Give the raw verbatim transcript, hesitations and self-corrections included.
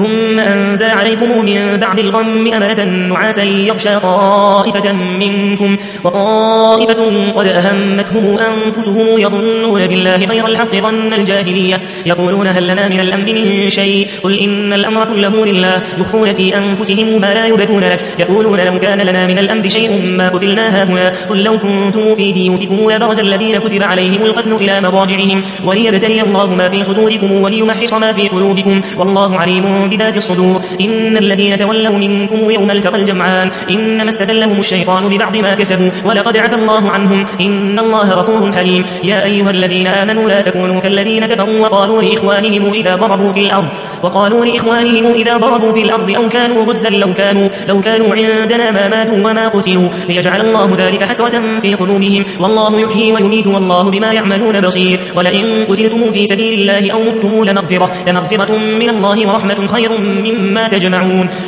ثم أنزل عليكم من بعد الغم أمنة نعاسا يغشى طائفة منكم وطائفة قد أهمتهم أنفسهم يظنون بالله غير الحق ظن الجاهلية يقولون هل لنا من الأمر من شيء قل إن الأمر كله لله يخفون في أنفسهم ما لا يبدون لك يقولون لو كان لنا من الأمر شيء ما قتلنا هاهنا قل لو كنتم في بيوتكم لبرز الذين كتب عليهم القتل إلى مضاجعهم وليبتلي الله ما في صدوركم وليمحص ما في قلوبكم والله عليم بذات الصدور إن الذين تولوا منكم يوم التقى الجمعان إنما استزلهم الشيطان ببعض ما كسبوا ولقد عفى الله عنهم إن الله غفور حليم يا أيها الذين آمنوا لا تكونوا كالذين كفروا وقالوا لإخوانهم إذا ضربوا في الأرض وقالوا لإخوانهم إذا ضربوا في الأرض أو كانوا غزا لو كانوا لو كانوا عندنا ما ماتوا وما قتلوا ليجعل الله ذلك حسرة في قلوبهم والله يحيي ويميت والله بما يعملون بصير ولئن قتلتم في سبيل الله أو متم لمغفرة لمغفرة من الله ورحمة خير مما تجمعون